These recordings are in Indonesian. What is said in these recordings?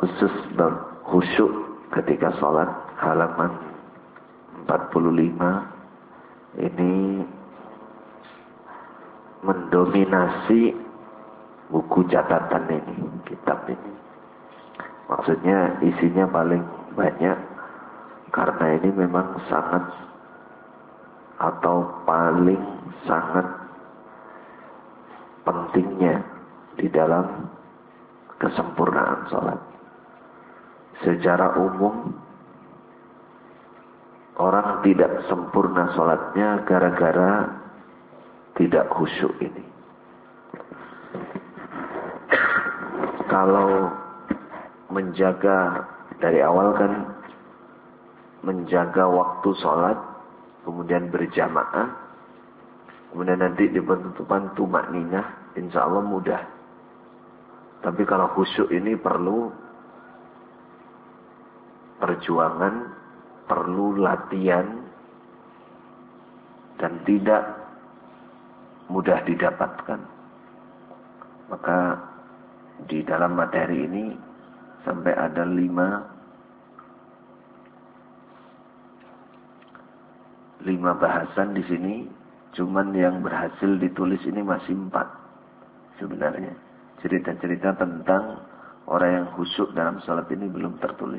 khusus bab khusyuk ketika sholat, halaman 45. Ini mendominasi buku catatan ini, kitab ini. Maksudnya isinya paling banyak karena ini memang sangat atau paling sangat pentingnya di dalam kesempurnaan sholat. Secara umum orang tidak sempurna sholatnya gara-gara tidak khusyuk ini. Kalau menjaga dari awal kan menjaga waktu sholat, kemudian berjamaah, kemudian nanti di penutupan tumakninah, insya Allah mudah. Tapi kalau khusyuk ini perlu perjuangan, perlu latihan, dan tidak mudah didapatkan. Maka di dalam materi ini sampai ada 5 bahasan di sini, cuman yang berhasil ditulis ini masih 4 sebenarnya. Cerita-cerita tentang orang yang khusyuk dalam salat ini belum tertulis.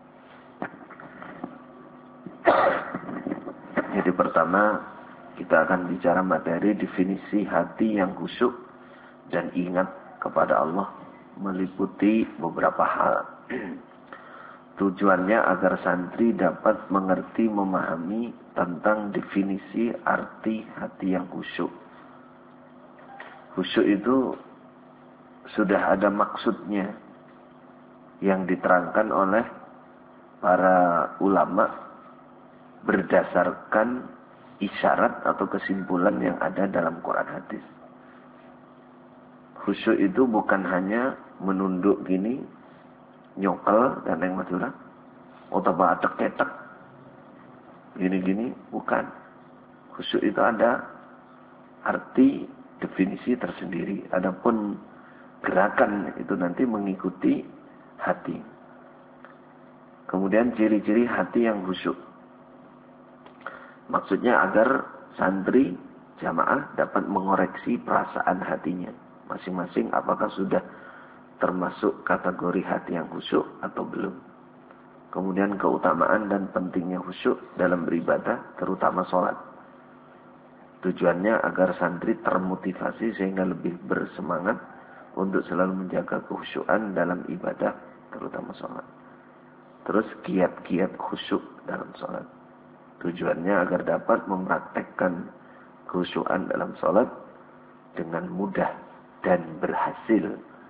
Jadi pertama kita akan bicara materi definisi hati yang khusyuk dan ingat kepada Allah, meliputi beberapa hal. Tujuannya agar santri dapat mengerti, memahami tentang definisi arti hati yang khusyuk. Khusyuk itu sudah ada maksudnya yang diterangkan oleh para ulama berdasarkan isyarat atau kesimpulan yang ada dalam Quran hadis. Khusyuk itu bukan hanya menunduk gini, nyokel dan yang madura, atau batek ketek, gini-gini, bukan. Khusyuk itu ada arti definisi tersendiri. Adapun gerakan itu nanti mengikuti hati. Kemudian ciri-ciri hati yang khusyuk. Maksudnya agar santri jamaah dapat mengoreksi perasaan hatinya masing-masing, apakah sudah termasuk kategori hati yang khusyuk atau belum. Kemudian keutamaan dan pentingnya khusyuk dalam beribadah, terutama sholat. Tujuannya agar santri termotivasi sehingga lebih bersemangat untuk selalu menjaga kekhusyukan dalam ibadah, terutama sholat. Terus kiat-kiat khusyuk dalam sholat. Tujuannya agar dapat mempraktekkan kekhusyukan dalam sholat dengan mudah dan berhasil.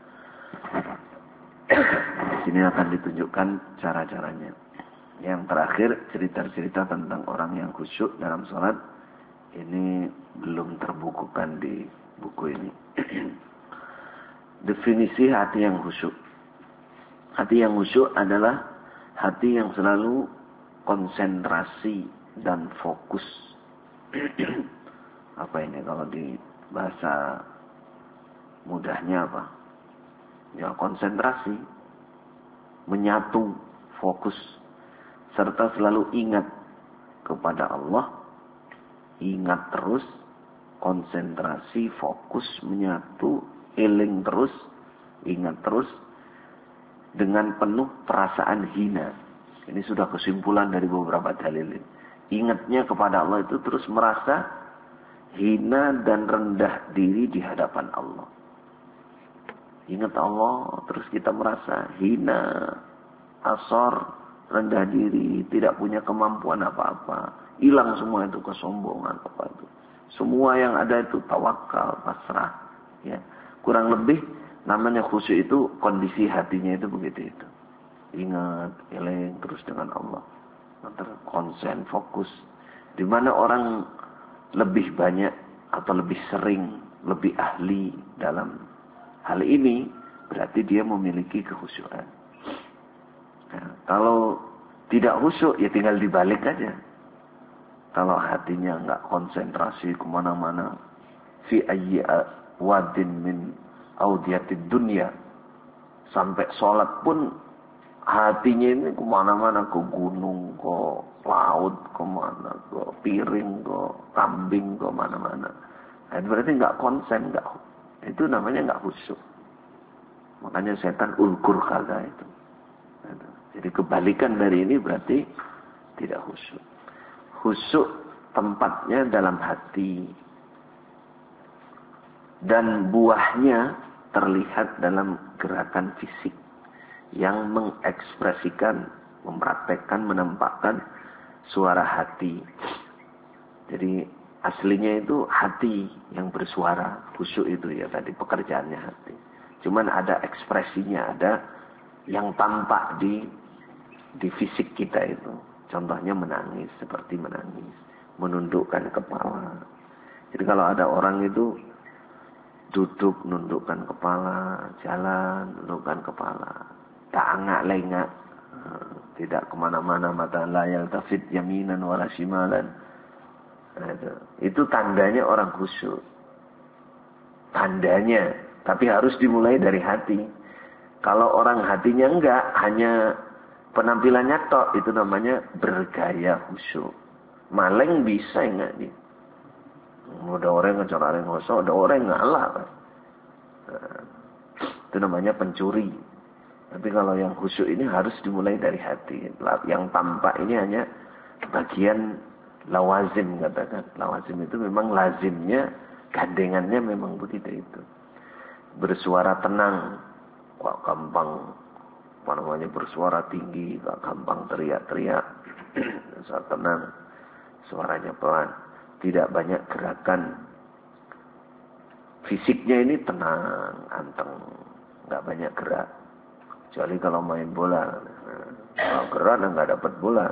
Di sini akan ditunjukkan cara-caranya. Yang terakhir, cerita-cerita tentang orang yang khusyuk dalam sholat. Ini belum terbukukan di buku ini. Definisi hati yang khusyuk. Hati yang khusyuk adalah hati yang selalu konsentrasi dan fokus. Apa ini kalau di bahasa mudahnya apa? Ya, konsentrasi, menyatu, fokus, serta selalu ingat kepada Allah. Ingat terus, konsentrasi, fokus, menyatu, eling terus, ingat terus, dengan penuh perasaan hina. Ini sudah kesimpulan dari beberapa dalil. Ingatnya kepada Allah itu terus merasa hina dan rendah diri di hadapan Allah. Ingat Allah, terus kita merasa hina, asor, rendah diri, tidak punya kemampuan apa-apa. Hilang semua itu kesombongan apa itu. Semua yang ada itu tawakal, pasrah. Ya. Kurang lebih namanya khusyuk itu kondisi hatinya itu begitu itu. Ingat, eling terus dengan Allah. Konsen, fokus. Di mana orang lebih banyak atau lebih sering, lebih ahli dalam hal ini, berarti dia memiliki kekhusyukan. Nah, kalau tidak khusyuk, ya tinggal dibalik aja. Kalau hatinya nggak konsentrasi kemana-mana, fi ayyi wadin min audiyatid dunya, sampai sholat pun hatinya ini kemana-mana, ke gunung, ke laut, kemana, ke piring, ke kambing, ke mana-mana. Nah, itu berarti nggak konsen, itu namanya nggak khusyuk. Makanya setan ulkur kala itu. Jadi kebalikan dari ini berarti tidak khusyuk. Khusyuk tempatnya dalam hati. Dan buahnya terlihat dalam gerakan fisik yang mengekspresikan, mempraktekkan, menampakkan suara hati. Jadi aslinya itu hati yang bersuara, khusyuk itu ya tadi pekerjaannya hati. Cuman ada ekspresinya, ada yang tampak di fisik kita itu. Contohnya menangis, seperti menangis, menundukkan kepala. Jadi kalau ada orang itu duduk, nundukkan kepala, jalan, nundukkan kepala, ta'angak lengak, tidak kemana-mana, mata layal tafid yaminan wala shimalan. Nah, itu tandanya orang khusyuk. Tandanya, tapi harus dimulai dari hati. Kalau orang hatinya enggak, hanya penampilannya tok, itu namanya bergaya khusyuk. Maleng bisa enggak nih? Ada orang yang ngejar ngosok, ada orang yang ngalah. Nah, itu namanya pencuri. Tapi kalau yang khusyuk ini harus dimulai dari hati. Yang tampak ini hanya bagian lawazim, katakan. Lawazim itu memang lazimnya, gandengannya memang begitu itu. Bersuara tenang, kok gampang, bersuara tinggi, kok gampang teriak-teriak. Saat tenang, suaranya pelan, tidak banyak gerakan. Fisiknya ini tenang, anteng, nggak banyak gerak. Kecuali kalau main bola, kalau gerak nggak dapat bola.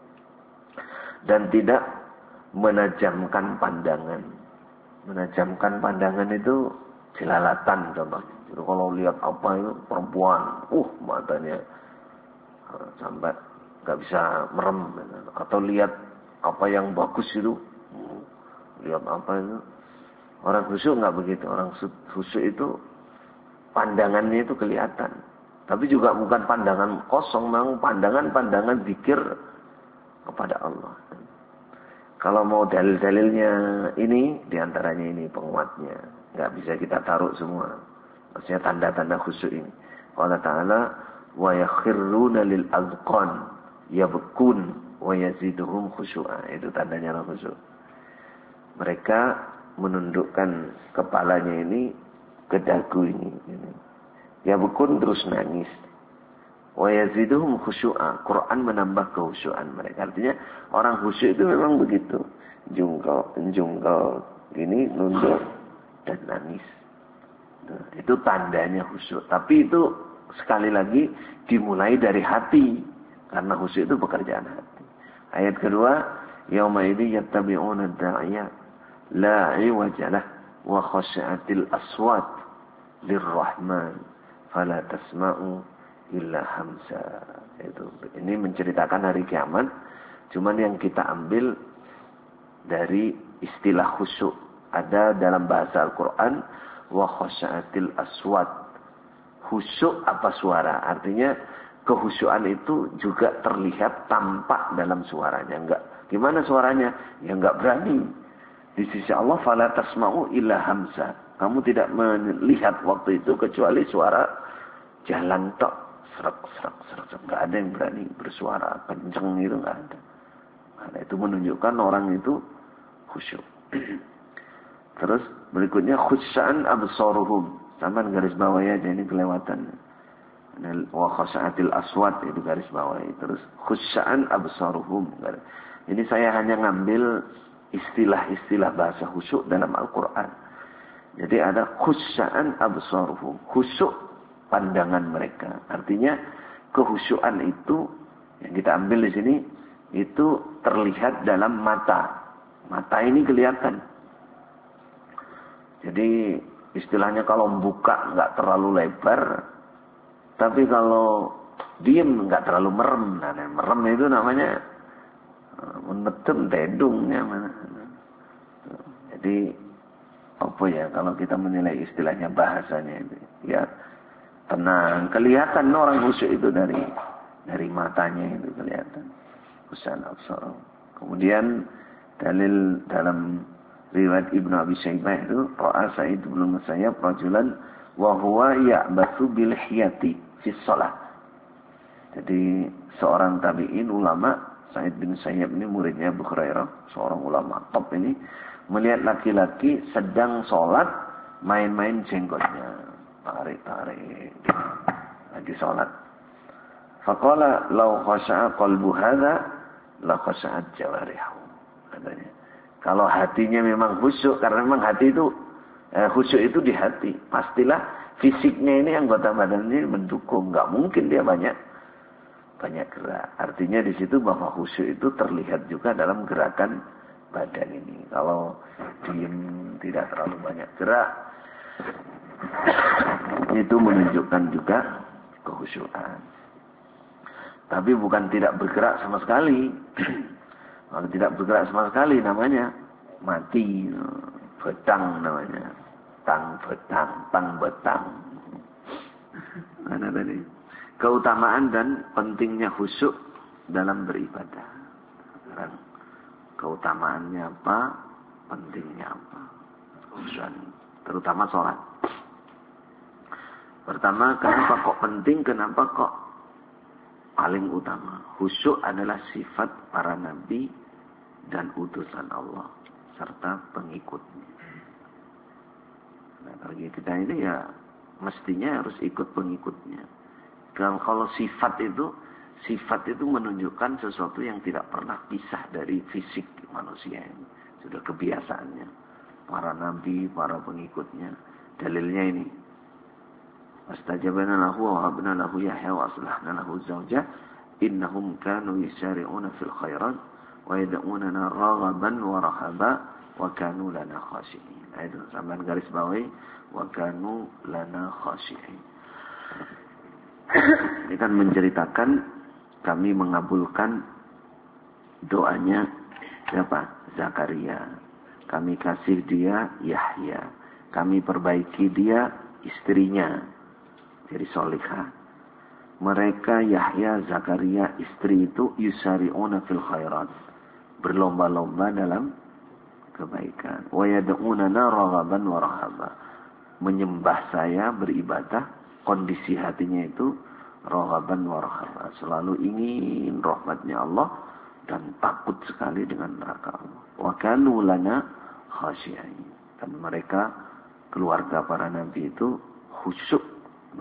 Dan tidak menajamkan pandangan. Menajamkan pandangan itu jelalatan contohnya. Jadi kalau lihat apa itu perempuan, matanya sampai nggak bisa merem. Atau lihat apa yang bagus itu, lihat apa itu. Orang khusyuk nggak begitu. Orang khusyuk itu pandangannya itu kelihatan. Tapi juga bukan pandangan kosong, memang pandangan zikir kepada Allah. Kalau mau dalil-dalilnya ini, diantaranya ini penguatnya. Nggak bisa kita taruh semua. Maksudnya tanda-tanda khusyuk ini. Allah Ta'ala, wa yakhirruna lil azqan yabkun wa yaziduhum khusyu'a. Itu tandanya orang khusyuk. Mereka menundukkan kepalanya ini ke dagu ini. Yabkun terus nangis. Wa yaziduhum khusyu'a. Quran menambah kekhusyuan mereka. Artinya orang khusyuk itu memang begitu. Jungkal gini, nunduk dan nangis. Nah, itu tandanya khusyuk. Tapi itu sekali lagi dimulai dari hati. Karena khusyuk itu pekerjaan hati. Ayat kedua, yauma idzi yattabi'una ad-da'iya la 'iwaja lahu wa khashi'atil aswat lirrahman fala tasma'u illa hamsa. Ini menceritakan hari kiamat. Cuman yang kita ambil dari istilah khusyuk. Ada dalam bahasa Al-Quran wa khasyatil aswat. Khusyuk apa suara? Artinya kehusyuan itu juga terlihat tampak dalam suaranya. Enggak. Gimana suaranya? Ya enggak berani. Di sisi Allah fala tasma'u illa hamsa. Kamu tidak melihat waktu itu kecuali suara jalan tok. Serak. Enggak ada yang berani bersuara kenceng itu, enggak ada. Nah, itu menunjukkan orang itu khusyuk. Terus berikutnya khusya'an absaruhum. Sampai garis bawah ya, ini kelewatan. Wa khasyatil aswat itu garis bawah. Terus khusya'an absaruhum. Ini saya hanya ngambil istilah-istilah bahasa khusyuk dalam Al-Quran. Jadi ada khusya'an absaruhum. Khusyuk pandangan mereka. Artinya kehusyuan itu yang kita ambil di sini itu terlihat dalam mata. Mata ini kelihatan. Jadi istilahnya kalau buka nggak terlalu lebar, tapi kalau diem nggak terlalu merem. Nah, merem itu namanya menetem tedungnya mana. Jadi apa ya kalau kita menilai istilahnya bahasanya itu ya tenang, kelihatan orang khusyuk itu dari dari matanya itu kelihatan. Khusyan absar. Kemudian dalil dalam riwayat Ibnu Abi Syaibah itu ra'a Sa'id bin Musayyab rajulan wa huwa ya'bathu bil hiyati fi shalah. Jadi seorang tabi'in ulama Sa'id bin Musayyab ini muridnya Abu Hurairah, seorang ulama top ini, melihat laki-laki sedang sholat main-main jenggotnya, tarik-tarik lagi sholat. Faqala law khasha'a qalbu hadza la khasha'at jawarihu. Katanya, kalau hatinya memang khusyuk, karena memang hati itu khusyuk itu di hati, pastilah fisiknya ini anggota badannya mendukung. Enggak mungkin dia banyak gerak. Artinya di situ bahwa khusyuk itu terlihat juga dalam gerakan badan ini. Kalau diam tidak terlalu banyak gerak, itu menunjukkan juga kekhusyukan. Tapi bukan tidak bergerak sama sekali. Kalau tidak bergerak sama sekali namanya mati, betang namanya. Tang betang. Mana tadi? Keutamaan dan pentingnya khusyuk dalam beribadah. Sekarang keutamaannya apa? Pentingnya apa? Khusyuk, terutama sholat. Pertama, kenapa kok penting? Kenapa kok paling utama? Khusyuk adalah sifat para nabi dan utusan Allah serta pengikutnya. Nah, bagi kita ini ya mestinya harus ikut pengikutnya. Kalau sifat itu menunjukkan sesuatu yang tidak pernah pisah dari fisik manusia ini. Sudah kebiasaannya. Para nabi, para pengikutnya. Dalilnya ini. Wastajabana lahu wa wahabna lahu Yahya wa aslahna lahu zawjah innahum kanu yusari'una fil khairat wa yad'unana raghaban wa rahaba wa kanu lana khashi'in. Nah, itu sampean garis bawahi wa kanu lana khashi'in. Ini kan menceritakan kami mengabulkan doanya siapa? Zakaria. Kami kasih dia Yahya. Kami perbaiki dia istrinya. Jadi solihah. Mereka Yahya, Zakaria, istri itu yusari'una fil khairat. Berlomba-lomba dalam kebaikan. Wa yad'unana raghaban wa rahaba. Menyembah saya, beribadah, kondisi hatinya itu raghaban wa rahaba. Selalu ingin rahmatnya Allah dan takut sekali dengan neraka Allah. Wa kanu lana khashi'in. Dan mereka keluarga para nabi itu khusyuk.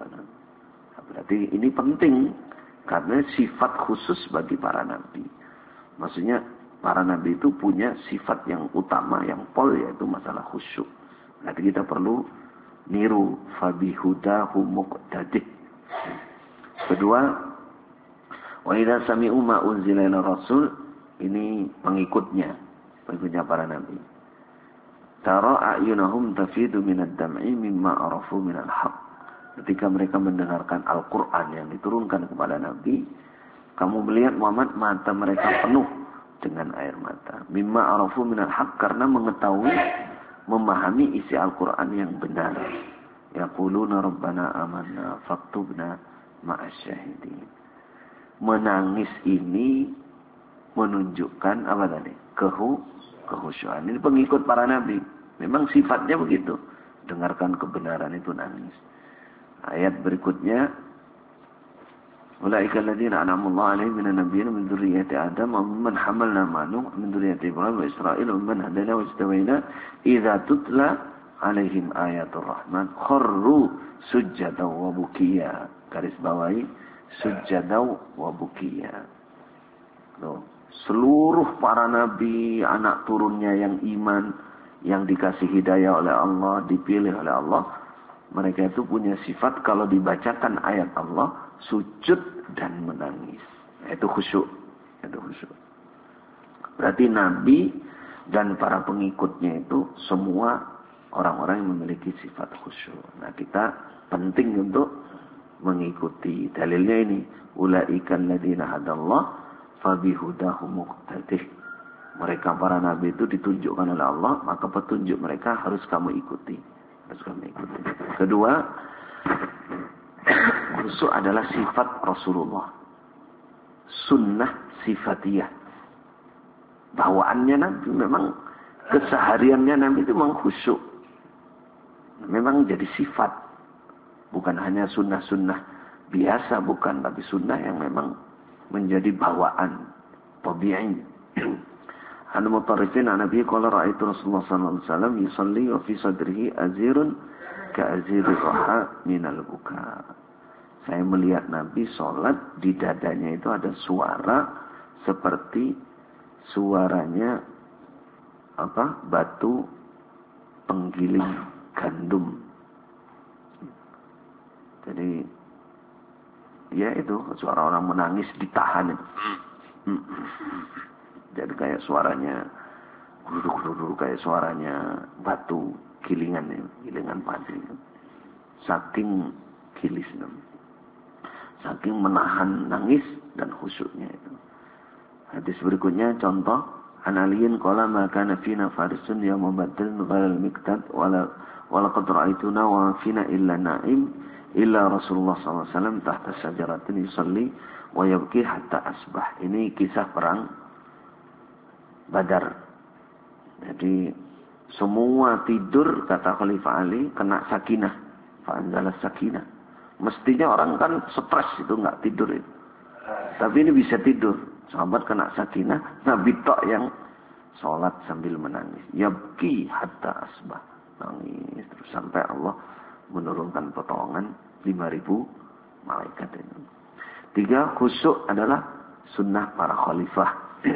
Berarti ini penting karena sifat khusus bagi para nabi. Maksudnya para nabi itu punya sifat yang utama, yang pol, yaitu masalah khusyuk. Nanti kita perlu niru fabihudahu muqtadih. Kedua, wa idza sami'u ma unzila ila rasul, ini pengikutnya para nabi. Tara a'yunahum tafidu minad dam'i mimma arafu minal haqq. Ketika mereka mendengarkan Al-Quran yang diturunkan kepada Nabi, kamu melihat Muhammad, mata mereka penuh dengan air mata. Mimma arafu minal haq, karena mengetahui, memahami isi Al-Quran yang benar. Yaquluna rabbana amanna faktubna ma'asyahidin. Menangis ini menunjukkan apa tadi? Kehusyuan. Ini pengikut para Nabi. Memang sifatnya begitu. Dengarkan kebenaran itu nangis. Ayat berikutnya, ulaika alladziina an'ama Allahu 'alaihim minan nabiyyiina min dzurriyyati Adam wa mimman hamalna ma'a Nuh min dzurriyyati Ibrahim wa Israil wa mimman hadaina wa ijtabaina idza tutla 'alaihim ayatur rahman kharru sujjadan wa bukiya. Garis bawahi sujjadan wa bukiya. Seluruh para nabi, anak turunnya yang iman, yang dikasih hidayah oleh Allah, dipilih oleh Allah, mereka itu punya sifat kalau dibacakan ayat Allah, sujud dan menangis. Itu khusyuk. Berarti Nabi dan para pengikutnya itu semua orang-orang yang memiliki sifat khusyuk. Nah, kita penting untuk mengikuti. Dalilnya ini, ulaika alladziina hadallah fabihudahu muqtadih. Mereka para nabi itu ditunjukkan oleh Allah, maka petunjuk mereka harus kamu ikuti. Kedua, khusyuk adalah sifat Rasulullah. sunnah sifatiyah. Bawaannya Nabi memang, kesehariannya Nabi itu memang khusyuk. Memang jadi sifat. Bukan hanya sunnah-sunnah biasa, bukan. Tapi sunnah yang memang menjadi bawaan. Tabi'i. An Mutarrifin an Nabi qala ra'aitu Rasulullah sallallahu alaihi wasallam yusalli wa fi sadrihi azirun ka'aziri raha minal buka. Saya melihat Nabi sholat, di dadanya itu ada suara seperti suaranya batu penggiling gandum. Jadi ya itu suara orang menangis ditahan itu. Jadi kayak suaranya duduk kayak suaranya batu gilingan padi. Saking gilisnya. Saking menahan nangis dan khusyuknya itu. Hadis berikutnya contoh Analiyin qala ma kana fina farisun ya mubaddal ghalal miqdad wala qad ra'aituna wa fina illa na'im illa Rasulullah SAW tahta syajaratin yusalli wa yabki hatta asbah. Ini kisah perang Badar. Jadi semua tidur kata Khalifah Ali kena sakinah. Fa'anzala sakinah. Mestinya orang kan stres itu nggak tidur itu. Tapi ini bisa tidur. Sahabat kena sakinah. Nabi tok yang sholat sambil menangis. Yabki hatta asbah. Nangis terus sampai Allah menurunkan pertolongan 5.000 malaikat itu. 3, khusyuk adalah sunnah para khalifah.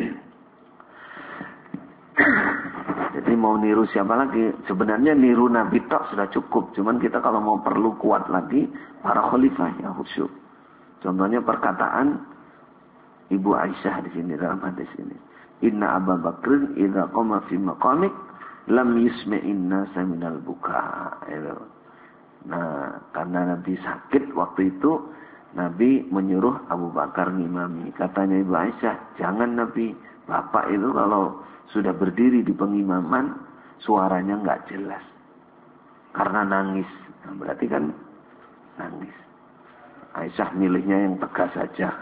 Jadi mau niru siapa lagi? Sebenarnya niru Nabi tok sudah cukup. Cuman kita kalau mau perlu kuat lagi, para khalifah yang khusyuk. Contohnya perkataan Ibu Aisyah di sini dalam hadis ini. Inna Abu Bakrin idza qama fi maqamik lam yusmi'inna saminal buka. Nah, karena Nabi sakit waktu itu, Nabi menyuruh Abu Bakar ngimami. Katanya Ibu Aisyah, jangan Nabi, Bapak itu kalau sudah berdiri di pengimaman, suaranya nggak jelas. Karena nangis. Nah, berarti kan nangis. Aisyah milihnya yang tegas saja.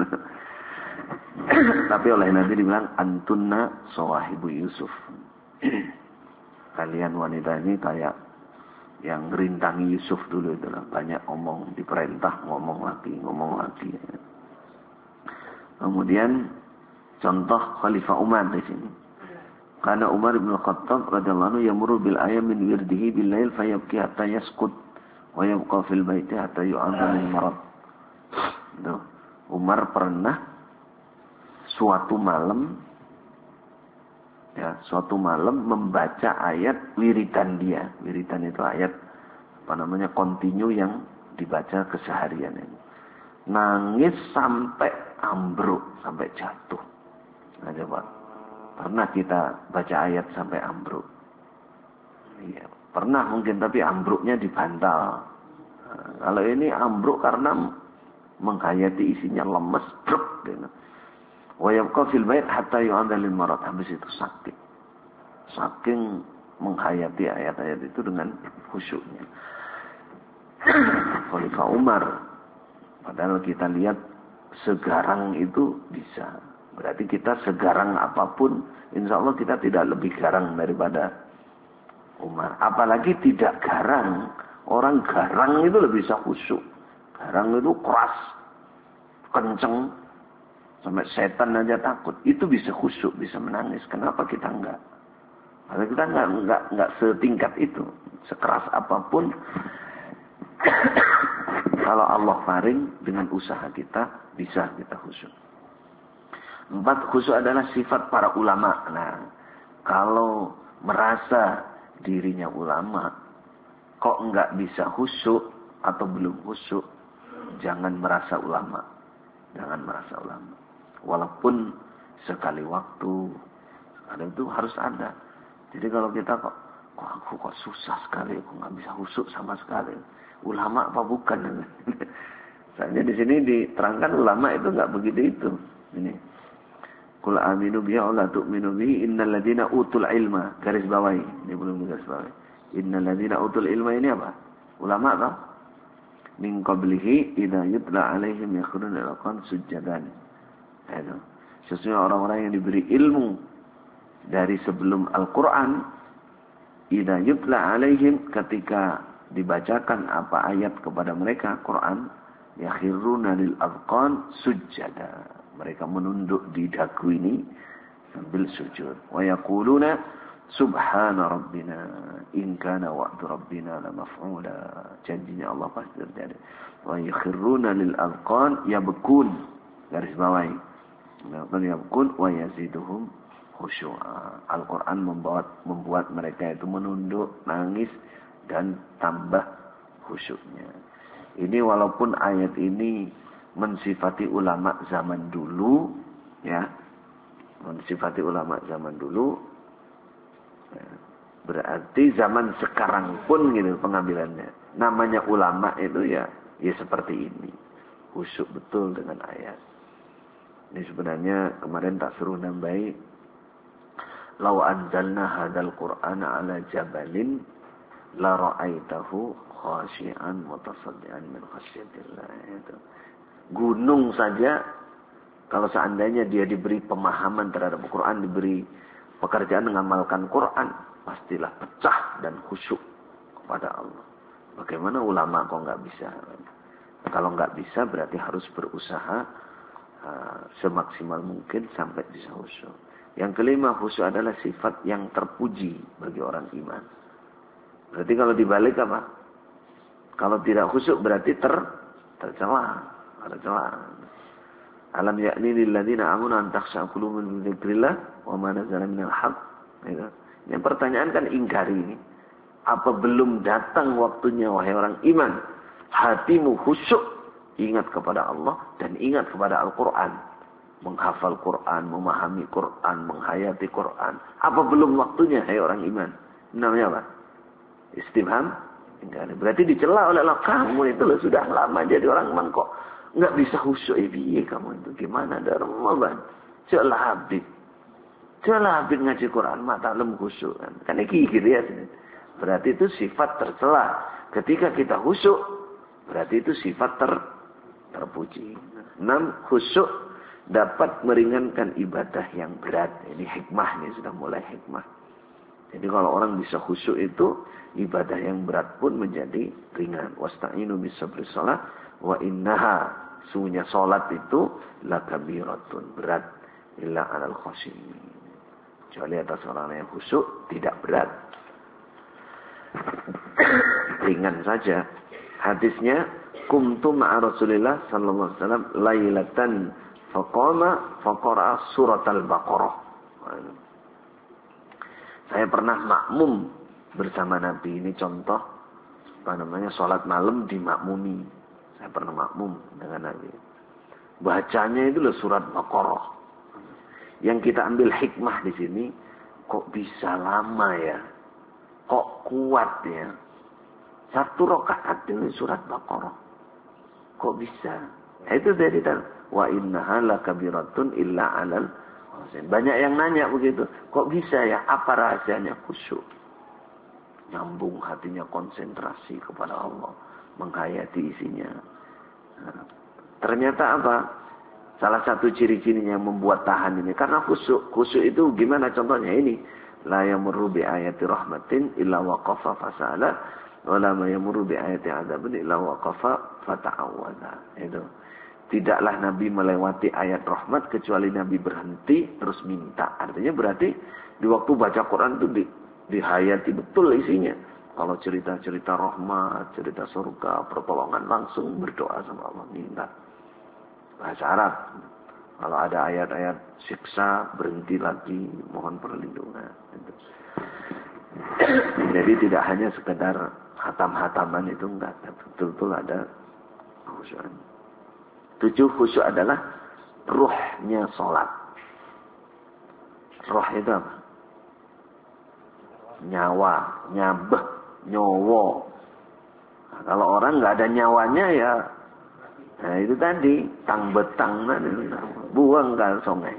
Tapi oleh Nabi dibilang, antunna sawahibu Yusuf. Kalian wanita ini kayak yang ngerintangi Yusuf dulu itu lah. Banyak omong, diperintah ngomong lagi. Kemudian contoh Khalifah Umar di sini. Karena Umar bin Khattab radhiyallahu anhu yamurru bil ayam min wirdihi bil lail fayabki hatta yaskut wa yabqa fil baiti hatta yu'adha min marad. Umar pernah suatu malam membaca ayat wiridan dia. Wiridan itu ayat continue yang dibaca keseharian ini. Nangis sampai ambruk, sampai jatuh. Nah, coba. Pernah kita baca ayat sampai ambruk? Iya, pernah mungkin, tapi ambruknya dibantal. Nah, kalau ini ambruk karena menghayati isinya lemes, bruk gitu. Wa yabqa fil bait hatta yu'adha lil marad. Habis itu sakit. Saking menghayati ayat-ayat itu dengan khusyuknya. Khalifah Umar. Padahal kita lihat segarang itu bisa. Berarti kita segarang apapun, insya Allah kita tidak lebih garang daripada Umar. Apalagi tidak garang. Orang garang itu lebih bisa khusyuk. Garang itu keras, kenceng, sampai setan aja takut. Itu bisa khusyuk, bisa menangis. Kenapa kita enggak? Karena kita enggak setingkat itu. Sekeras apapun, kalau Allah paring dengan usaha kita, bisa kita khusyuk. 4, khusyuk adalah sifat para ulama. Nah, kalau merasa dirinya ulama, kok enggak bisa khusyuk atau belum khusyuk, jangan merasa ulama. Jangan merasa ulama. Walaupun sekali waktu, sekali itu harus ada. Jadi kalau kita kok aku kok susah sekali, aku nggak bisa khusyuk sama sekali. Ulama apa bukan? Soalnya di sini diterangkan ulama itu nggak begitu itu. Ini. Qul aminu bihi wa la tu'minu bihi innal ladzina utul ilma, garis bawahi. Ini belum garis bawahi. Innal ladzina utul ilma ini apa? Ulama apa? Min qablihi idza yutla alaihim yakhruna laqan sujadan. Itu. Sesungguhnya orang-orang yang diberi ilmu dari sebelum Al-Quran, idza yutla alaihim, ketika dibacakan apa ayat kepada mereka Quran, yakhiruna lil adqan sujada, mereka menunduk di dagu ini sambil sujud. Wa yaquluna subhana rabbina in kana wa'du rabbina la maf'ula, janjinya Allah pasti terjadi. Wa yakhiruna lil adqan yabkun, garis bawahi, yabkun wa yaziduhum khusyu'a. Al-Quran membuat mereka itu menunduk, nangis, dan tambah khusyuknya. Ini walaupun ayat ini mensifati ulama zaman dulu, ya, mensifati ulama zaman dulu, ya, berarti zaman sekarang pun gitu pengambilannya. Namanya ulama itu ya seperti ini, khusyuk betul dengan ayat. Ini sebenarnya kemarin tak suruh nambahi, lau anzalna hadzal qur'ana ala jabalin la ra'aitahu khashi'an mutasaddian min khasyatillah. Itu. Gunung saja kalau seandainya dia diberi pemahaman terhadap Al-Quran, diberi pekerjaan mengamalkan Quran, pastilah pecah dan khusyuk kepada Allah. Bagaimana ulama kok nggak bisa? Kalau nggak bisa berarti harus berusaha semaksimal mungkin sampai bisa khusyuk. Yang kelima, khusyuk adalah sifat yang terpuji bagi orang iman. Berarti kalau dibalik apa? Kalau tidak khusyuk berarti tercela. Ada celah. Alam yakni lil ladzina amanu an takhsha qulubuhum li dzikrillah wa ma nazala minal haqq. Ini pertanyaan kan ingkari ini. Apa belum datang waktunya wahai orang iman, hatimu khusyuk, ingat kepada Allah dan ingat kepada Al-Quran, menghafal Quran, memahami Quran, menghayati Quran. Apa belum waktunya hai orang iman? Namanya apa? Istifham. Berarti dicela oleh Allah, kamu itu loh sudah lama jadi orang iman kok nggak bisa khusyuk. Iya kamu itu gimana ada Ramadan? Celah habib ngaji Quran mata lem khusyuk kan iki gitu ya. Berarti itu sifat tercela. Ketika kita khusyuk berarti itu sifat terpuji. 6, khusyuk dapat meringankan ibadah yang berat. Ini hikmahnya, sudah mulai hikmah. Jadi kalau orang bisa khusyuk itu ibadah yang berat pun menjadi ringan. Wasta'inu bisabri shalah wa innaha, sungguhnya salat itu lakabiratun, berat, illa 'alal khashiyin, kecuali atas orang yang khusyuk tidak berat, ringan saja. Hadisnya, kumtu ma'a Rasulillah sallallahu alaihi wasallam lailatan faqama faqara surat al-Baqarah. Saya pernah makmum bersama Nabi. Ini contoh salat malam dimakmumi. Saya pernah makmum dengan Nabi. Bacanya itu loh surat Baqarah. Yang kita ambil hikmah di sini, kok bisa lama ya? Kok kuat ya? 1 rakaat ini surat Baqarah. Kok bisa? Nah, itu dari wa innaha lakabiratun illa 'alal khashiyin. Banyak yang nanya begitu. Kok bisa ya? Apa rahasianya? Khusyuk. Nyambung hatinya, konsentrasi kepada Allah, menghayati isinya. Nah, ternyata apa? Salah satu ciri-cirinya yang membuat tahan ini karena khusyuk. Khusyuk itu gimana contohnya ini? La yamurru bi ayati rahmatin illa waqafa fasala wa la yamurru bi ayati adzabin illa waqafa fata'awwadha. Itu. Tidaklah Nabi melewati ayat rahmat kecuali Nabi berhenti terus minta. Artinya berarti di waktu baca Quran itu dihayati betul isinya. Kalau cerita-cerita rahmat, cerita surga, pertolongan, langsung berdoa sama Allah, minta. Bahasa Arab. Kalau ada ayat-ayat siksa, berhenti lagi, mohon perlindungan. Jadi tidak hanya sekedar hatam-hataman itu, enggak. Betul-betul ada khusyukan. 7, khusyuk adalah ruhnya sholat. Roh itu apa? Nyawa, nyabeh, nyowo. Nah, kalau orang nggak ada nyawanya ya, nah itu tadi tang betang, buang ke sungai.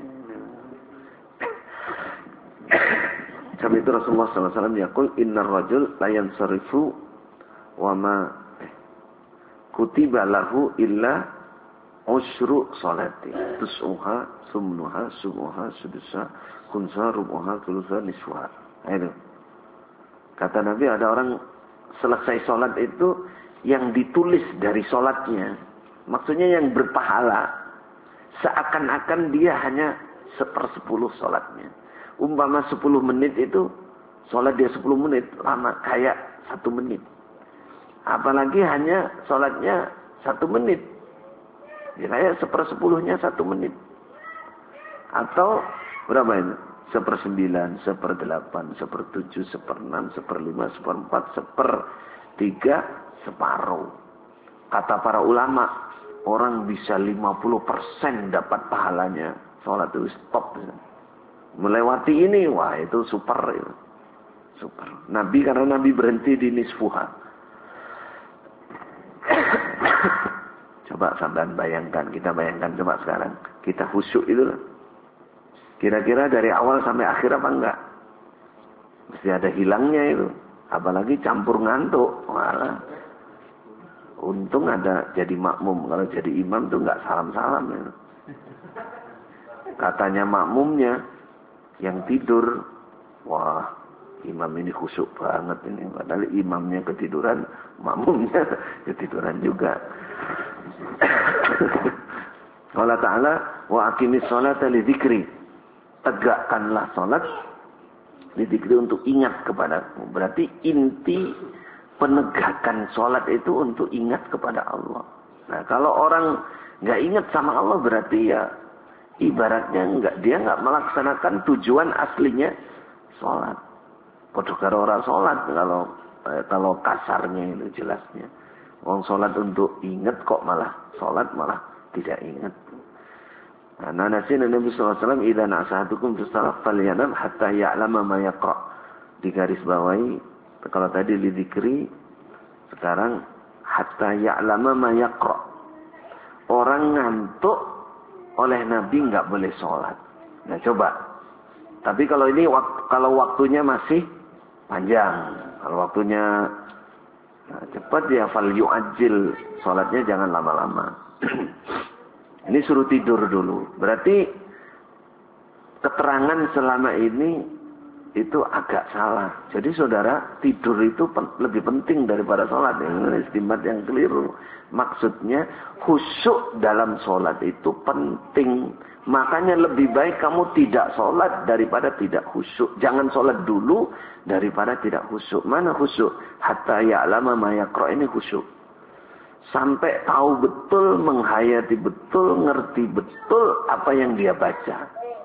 Sebab itu Rasulullah SAW yaqul innar rajul la yansarifu wa ma kutiba lahu illa usyru sholati tus'uha sumnuha subuha sudusa kunsa rubuha thulutha nisfuha. Itu. Kata Nabi, ada orang selesai sholat itu yang ditulis dari sholatnya. Maksudnya yang berpahala. Seakan-akan dia hanya 1/10 sholatnya. Umpama 10 menit itu, sholat dia 10 menit, lama kayak 1 menit. Apalagi hanya sholatnya 1 menit. Ya kayak 1/10-nya 1 menit. Atau berapa ini? 1/9, 1/8, 1/7, 1/6, 1/5, 1/4, 1/3, separuh. Kata para ulama, orang bisa 50% dapat pahalanya. Sholat itu stop. Melewati ini, wah itu super. Super. Nabi, karena Nabi berhenti di nisfuha. Coba sampean bayangkan, kita bayangkan coba sekarang. Kita khusyuk itu lah. Kira-kira dari awal sampai akhir apa enggak? Mesti ada hilangnya itu. Apalagi campur ngantuk. Malah. Untung ada jadi makmum. Kalau jadi imam tuh enggak salam-salam. Ya. Katanya makmumnya yang tidur. Wah, imam ini khusyuk banget ini. Padahal imamnya ketiduran, makmumnya ketiduran juga. Allah Ta'ala wa aqimis sholata li dzikri. Tegakkanlah salat li dzikri untuk ingat kepadaku. Berarti inti penegakan salat itu untuk ingat kepada Allah. Nah, kalau orang enggak ingat sama Allah berarti ya ibaratnya dia enggak melaksanakan tujuan aslinya salat. Padha karo ora salat kalau kasarnya itu jelasnya. Wong salat untuk ingat kok malah salat malah tidak ingat. Nah, nasihat Nabi SAW, idza na'asadukum fi shalah falyanam hatta ya'lama ma yaqra. Digaris bawahi, kalau tadi li dzikri, sekarang hatta ya'lama ma yaqra. Orang ngantuk oleh Nabi enggak boleh sholat. Nah, coba. Tapi kalau ini kalau waktunya masih panjang, kalau waktunya cepat ya fal yu'ajjil, sholatnya jangan lama-lama. Ini suruh tidur dulu. Berarti keterangan selama ini itu agak salah. Jadi saudara, tidur itu lebih penting daripada sholat. Ini istimbat yang keliru. Maksudnya khusyuk dalam sholat itu penting. Makanya lebih baik kamu tidak sholat daripada tidak khusyuk. Jangan sholat dulu daripada tidak khusyuk. Mana khusyuk? Hatta ya'lama ma yaqra, ini khusyuk. Sampai tahu betul, menghayati betul, ngerti betul apa yang dia baca.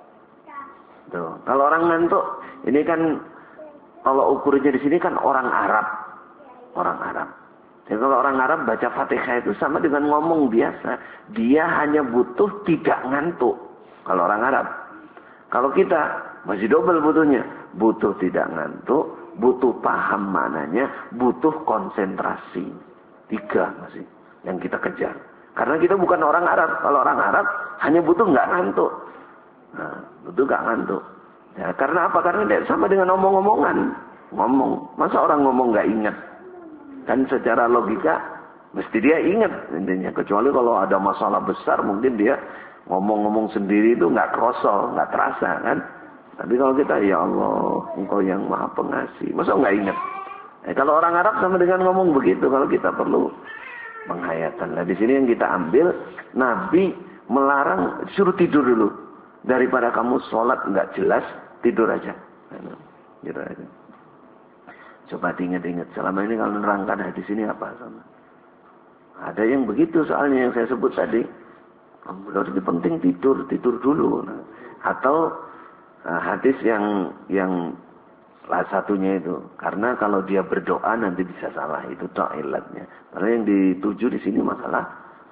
Tuh. Kalau orang ngantuk, ini kan kalau ukurnya di sini kan orang Arab. Orang Arab. Jadi kalau orang Arab baca Fatihah itu sama dengan ngomong biasa. Dia hanya butuh tidak ngantuk. Kalau orang Arab. Kalau kita masih double butuhnya. Butuh tidak ngantuk, butuh paham maknanya, butuh konsentrasi. 3 masih yang kita kejar. Karena kita bukan orang Arab. Kalau orang Arab hanya butuh nggak ngantuk. Nah, butuh nggak ngantuk. Ya, karena apa? Karena dia sama dengan omong-omongan. Ngomong. Masa orang ngomong nggak ingat? Kan secara logika mesti dia ingat intinya. Kecuali kalau ada masalah besar mungkin dia ngomong-ngomong sendiri itu nggak kerasa, nggak terasa kan. Tapi kalau kita, ya Allah, Engkau yang Maha Pengasih. Masa nggak ingat? Kalau orang Arab sama dengan ngomong begitu. Kalau kita perlu penghayatan. Nah, di sini yang kita ambil, Nabi melarang suruh tidur dulu. Daripada kamu sholat nggak jelas, tidur aja. Tidur aja. Coba ingat-ingat. Selama ini kalau menerangkan hadis ini apa sama? Ada yang begitu soalnya yang saya sebut tadi. Lebih penting tidur dulu. Nah, atau hadis yang salah satunya itu, karena kalau dia berdoa nanti bisa salah, itu ilatnya. Karena yang dituju di sini masalah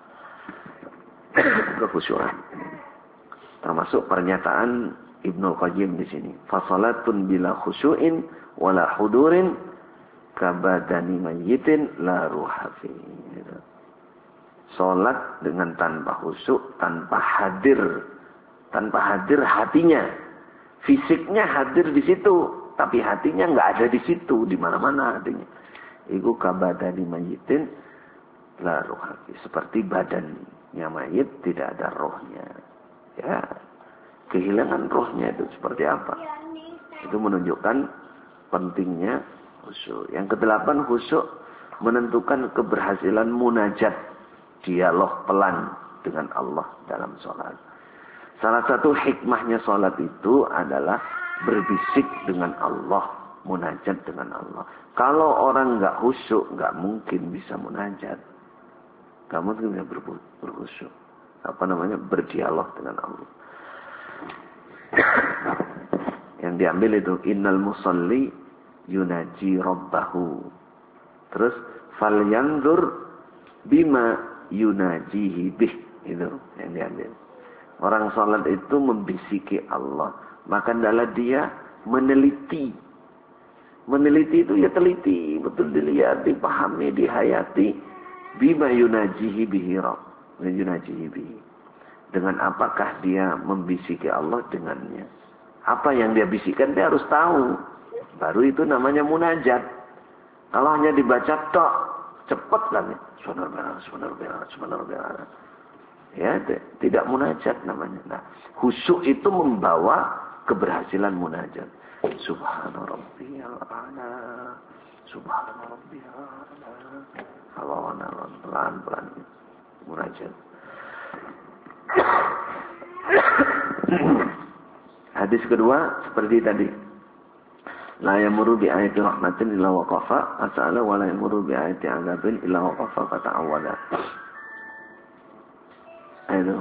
kekhusyuan. Termasuk pernyataan Ibnu Qayyim di sini. Fasalatun bila khusyu'in wala hudurin kabadani mayyitin la ruha fi. Salat dengan tanpa khusyuk, tanpa hadir hatinya. Fisiknya hadir di situ, tapi hatinya nggak ada di situ, di mana-mana hatinya. Iku kabadani mayyitin la ruha fi, seperti badan mayit tidak ada rohnya. Ya, kehilangan rohnya itu seperti apa? Itu menunjukkan pentingnya khusyuk. Yang kedelapan, khusyuk menentukan keberhasilan munajat, dialog pelan dengan Allah dalam sholat. Salah satu hikmahnya sholat itu adalah berbisik dengan Allah, munajat dengan Allah. Kalau orang nggak khusyuk, nggak mungkin bisa munajat. Nggak mungkin bisa berkhusyuk. Berdialog dengan Allah. Yang diambil itu innal musalli yunaji rabbahu. Terus falyanzur bima yunajihi bih. Itu yang diambil. Orang salat itu membisiki Allah, maka hendaklah dia meneliti. Meneliti itu ya teliti, betul dilihat, dipahami, dihayati. Bima yunajihi bihi rabb. Yunajihi bihi. Dengan apakah dia membisiki Allah dengannya? Apa yang dia bisikkan dia harus tahu. Baru itu namanya munajat. Kalau hanya dibaca tok, cepat kan. Subhanallah. Ya, tidak munajat namanya. Nah, khusyuk itu membawa keberhasilan munajat. Subhanarabbiyal a'la. Subhanarabbiyal a'la. Hawawan pelan-pelan munajat. Hadis kedua seperti tadi. La yamuru bi ayati rahmatin illa waqafa as'ala wa la yamuru bi ayati 'adzabin illa waqafa fata'awwala. Itu.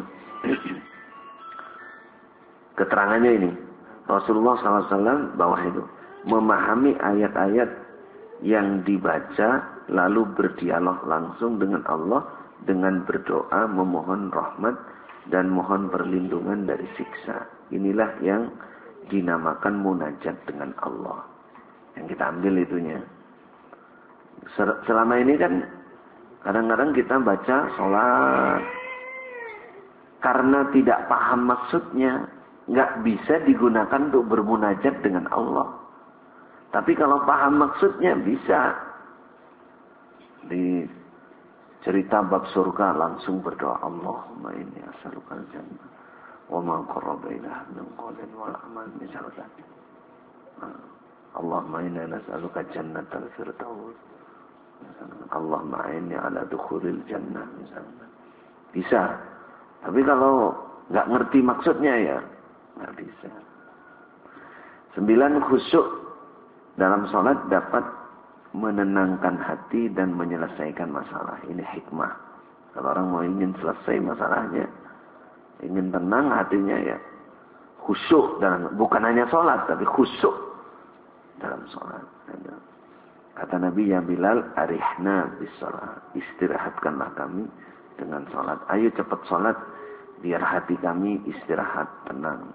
Keterangannya ini. Rasulullah SAW bawah itu memahami ayat-ayat yang dibaca lalu berdialog langsung dengan Allah dengan berdoa memohon rahmat dan mohon perlindungan dari siksa. Inilah yang dinamakan munajat dengan Allah. Yang kita ambil itunya. Selama ini kan kadang-kadang kita baca sholat karena tidak paham maksudnya, nggak bisa digunakan untuk bermunajat dengan Allah. Tapi kalau paham maksudnya bisa. Di cerita bab surga langsung berdoa, Allahumma inni as'alukal jannah wa ma qarraba ilaiha min qawlin wal amal, misalkan. Allahumma inna nas'aluka jannatal firdaus. Allahumma inni ala dukhulil jannah, misalkan. Bisa. Tapi kalau nggak ngerti maksudnya ya nggak bisa. 9, khusyuk dalam sholat dapat menenangkan hati dan menyelesaikan masalah. Ini hikmah. Kalau orang mau ingin selesai masalahnya, ingin tenang hatinya ya khusyuk dalam, bukan hanya sholat tapi khusyuk dalam sholat. Kata Nabi ya Bilal, arihna bis sholat. Istirahatkanlah kami dengan sholat. Ayo cepat sholat biar hati kami istirahat, tenang.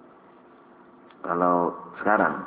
Kalau sekarang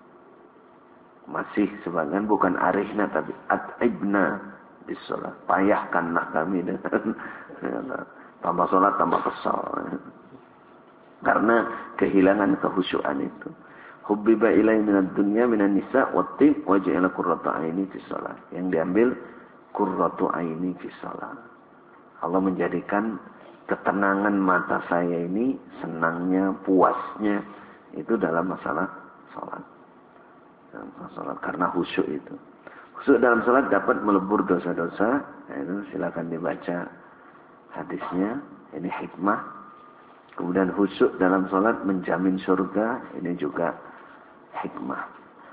masih sebagian bukan arihna tapi at'ibna bis sholat. Payahkanlah kami dengan tambah sholat tambah kesal. Karena kehilangan kehusyuan itu. Hubbiba ilai minad dunya minan nisa wattib waja'ala qurratu aini fis shalah. Yang diambil qurratu aini fis shalah. Allah menjadikan ketenangan mata saya ini, senangnya, puasnya itu dalam masalah salat. Dalam salat karena khusyuk itu. Khusyuk dalam salat dapat melebur dosa-dosa. Nah, itu silakan dibaca hadisnya. Ini hikmah. Kemudian khusyuk dalam salat menjamin surga. Ini juga hikmah.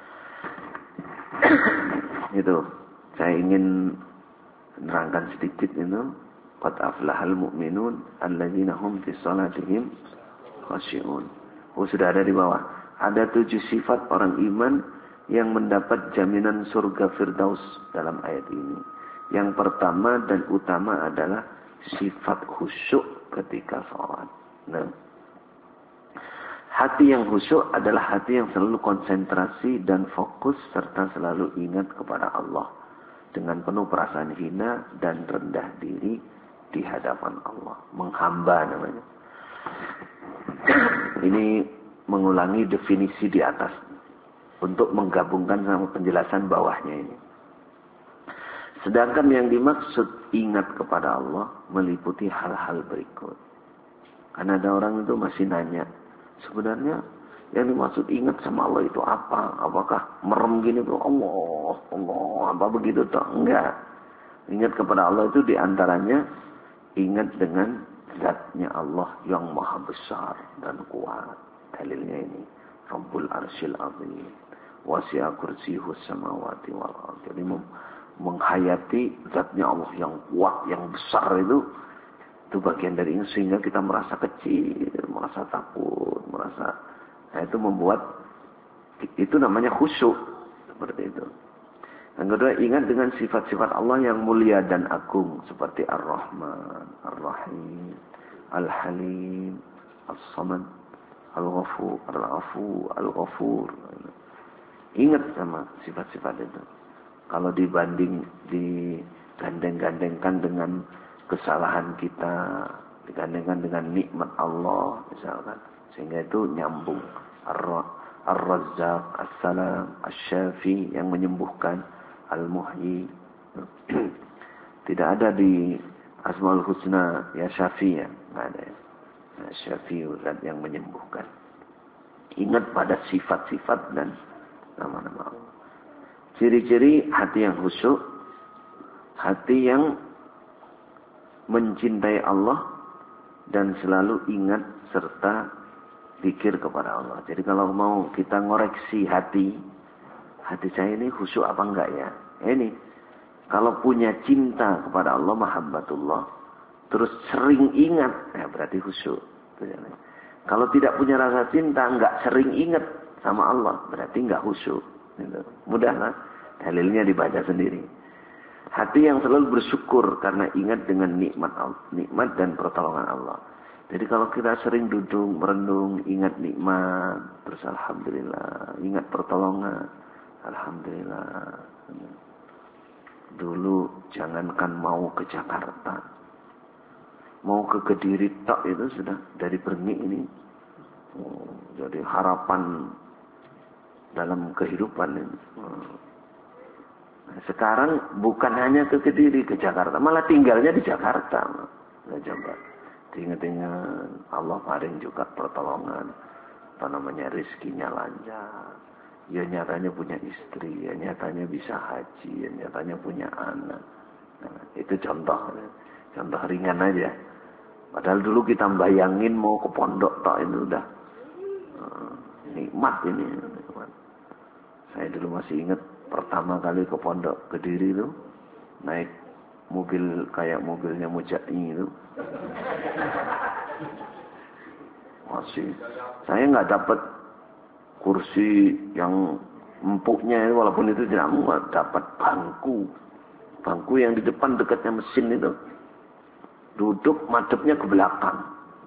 Itu saya ingin menerangkan sedikit itu. Qad aflahal mu'minun alladzina hum fi shalatihim khashi'un. Oh, sudah ada di bawah. Ada 7 sifat orang iman yang mendapat jaminan surga Firdaus dalam ayat ini. Yang pertama dan utama adalah sifat khusyuk ketika sholat. Nah, hati yang khusyuk adalah hati yang selalu konsentrasi dan fokus serta selalu ingat kepada Allah dengan penuh perasaan hina dan rendah diri di hadapan Allah. Menghamba namanya. Ini mengulangi definisi di atas untuk menggabungkan sama penjelasan bawahnya ini. Sedangkan yang dimaksud ingat kepada Allah meliputi hal-hal berikut. Karena ada orang itu masih nanya, sebenarnya yang dimaksud ingat sama Allah itu apa? Apakah merem gini tuh Allah, Allah, apa begitu tuh? Enggak. Ingat kepada Allah itu diantaranya ingat dengan zatnya Allah yang maha besar dan kuat. Dalilnya ini, Rabbul Arsyil Azim, wasi'a kursiyuhu samawati wal ardh. Jadi menghayati zatnya Allah yang kuat, yang besar itu bagian dari ini, sehingga kita merasa kecil, merasa takut, nah itu membuat, itu namanya khusyuk, seperti itu. Yang kedua, ingat dengan sifat-sifat Allah yang mulia dan agung, seperti Ar-Rahman, Ar-Rahim, Al-Halim, As-Samad, Al-Ghafur, Al-Afu, Al-Ghafur. Ingat sama sifat-sifat itu. Kalau digandeng-gandengkan dengan kesalahan kita, digandengkan dengan nikmat Allah, misalkan, sehingga itu nyambung. Ar-Razzaq, As-Salam, Asy-Syafi, yang menyembuhkan, Al-Muhyi. Tidak ada di Asmaul Husna ya Syafi, ya, nggak ada ya. Nah, Syafi zat yang menyembuhkan. Ingat pada sifat-sifat dan nama-nama Allah. Ciri-ciri hati yang khusyuk, hati yang mencintai Allah dan selalu ingat serta zikir kepada Allah. Jadi kalau mau kita ngoreksi hati saya ini khusyuk apa enggak ya? Ini kalau punya cinta kepada Allah, mahabbatullah, terus sering ingat, ya berarti khusyuk. Kalau tidak punya rasa cinta, enggak sering ingat sama Allah, berarti enggak khusyuk. Mudah lah, dalilnya dibaca sendiri. Hati yang selalu bersyukur karena ingat dengan nikmat dan pertolongan Allah. Jadi kalau kita sering duduk merenung, ingat nikmat, terus alhamdulillah, ingat pertolongan, alhamdulillah. Dulu jangankan mau ke Jakarta, mau ke Kediri tak itu sudah dari Berni ini. Jadi harapan dalam kehidupan ini. Nah, sekarang bukan hanya ke Kediri, ke Jakarta, malah tinggalnya di Jakarta. Nah, coba diingat-ingat Allah paling juga pertolongan, rezekinya lancar. Ya nyatanya punya istri, ya nyatanya bisa haji, ya nyatanya punya anak. Nah, itu contoh ringan aja. Padahal dulu kita bayangin mau ke pondok tak itu udah nikmat ini. Nikmat. Saya dulu masih ingat pertama kali ke pondok Kediri itu naik mobil kayak mobilnya Mujai itu. Masih saya nggak dapat kursi yang empuknya, walaupun itu tidak muat, dapat bangku yang di depan dekatnya mesin itu, duduk madepnya ke belakang.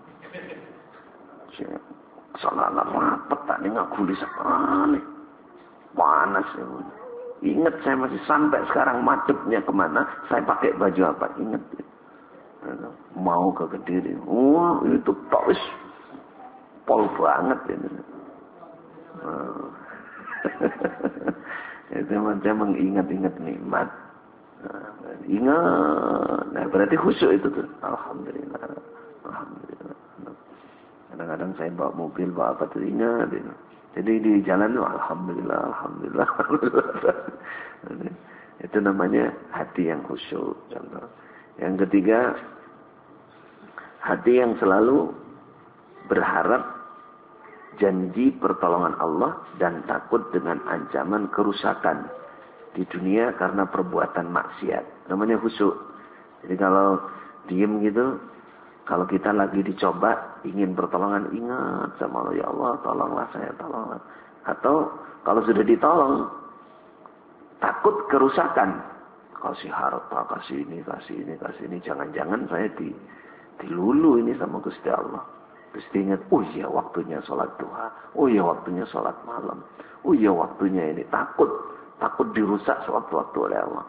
Salah rapet tadi nggak gulis nih, panas ya. Ingat saya masih sampai sekarang madepnya kemana, saya pakai baju apa, ingat. Mau ke Kediri, itu tois pol banget ini. Itu macam mengingat-ingat nikmat. Ingat, nah berarti khusyuk itu tuh. Alhamdulillah. Kadang-kadang saya bawa mobil, bawa apa tuh ingat. Jadi di jalan tuh alhamdulillah. Itu namanya hati yang khusyuk. Contoh. Yang ketiga, hati yang selalu berharap janji pertolongan Allah dan takut dengan ancaman kerusakan di dunia karena perbuatan maksiat. Namanya khusyuk. Jadi kalau diem gitu, kalau kita lagi dicoba, ingin pertolongan, ingat sama Allah, ya Allah, tolonglah saya, tolonglah. Atau kalau sudah ditolong, takut kerusakan. Kasih harta, kasih ini, jangan-jangan saya dilulu ini sama Gusti Allah. Terus diingat, oh iya waktunya sholat duha, oh iya waktunya sholat malam, oh iya waktunya ini, takut dirusak sewaktu-waktu oleh Allah.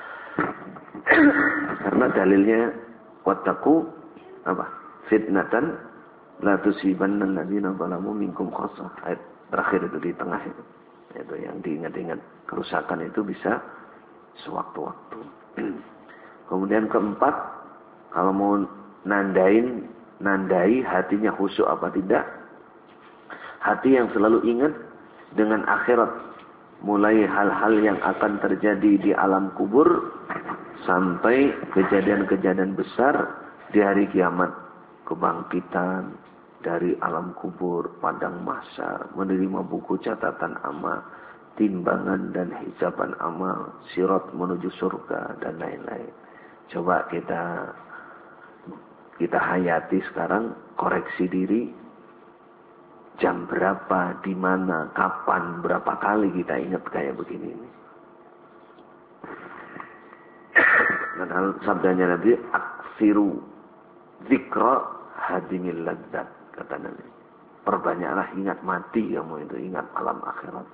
Karena dalilnya wattaqu fitnatan la tusibanna alladziina zalamu minkum khassah. Ayat terakhir itu di tengah itu yang diingat-ingat, kerusakan itu bisa sewaktu-waktu. Kemudian keempat, kalau mau nandai hatinya khusyuk apa tidak, hati yang selalu ingat dengan akhirat, mulai hal-hal yang akan terjadi di alam kubur sampai kejadian-kejadian besar di hari kiamat, kebangkitan dari alam kubur, padang mahsyar, menerima buku catatan amal, timbangan dan hisaban amal, sirat menuju surga dan lain-lain. Coba kita hayati sekarang, koreksi diri, jam berapa, di mana, kapan, berapa kali kita ingat kayak begini ini. Dan sabdanya Nabi, aksiru zikra hadimil ladzat, kata Nabi. Perbanyaklah ingat mati kamu itu, ingat alam akhirat.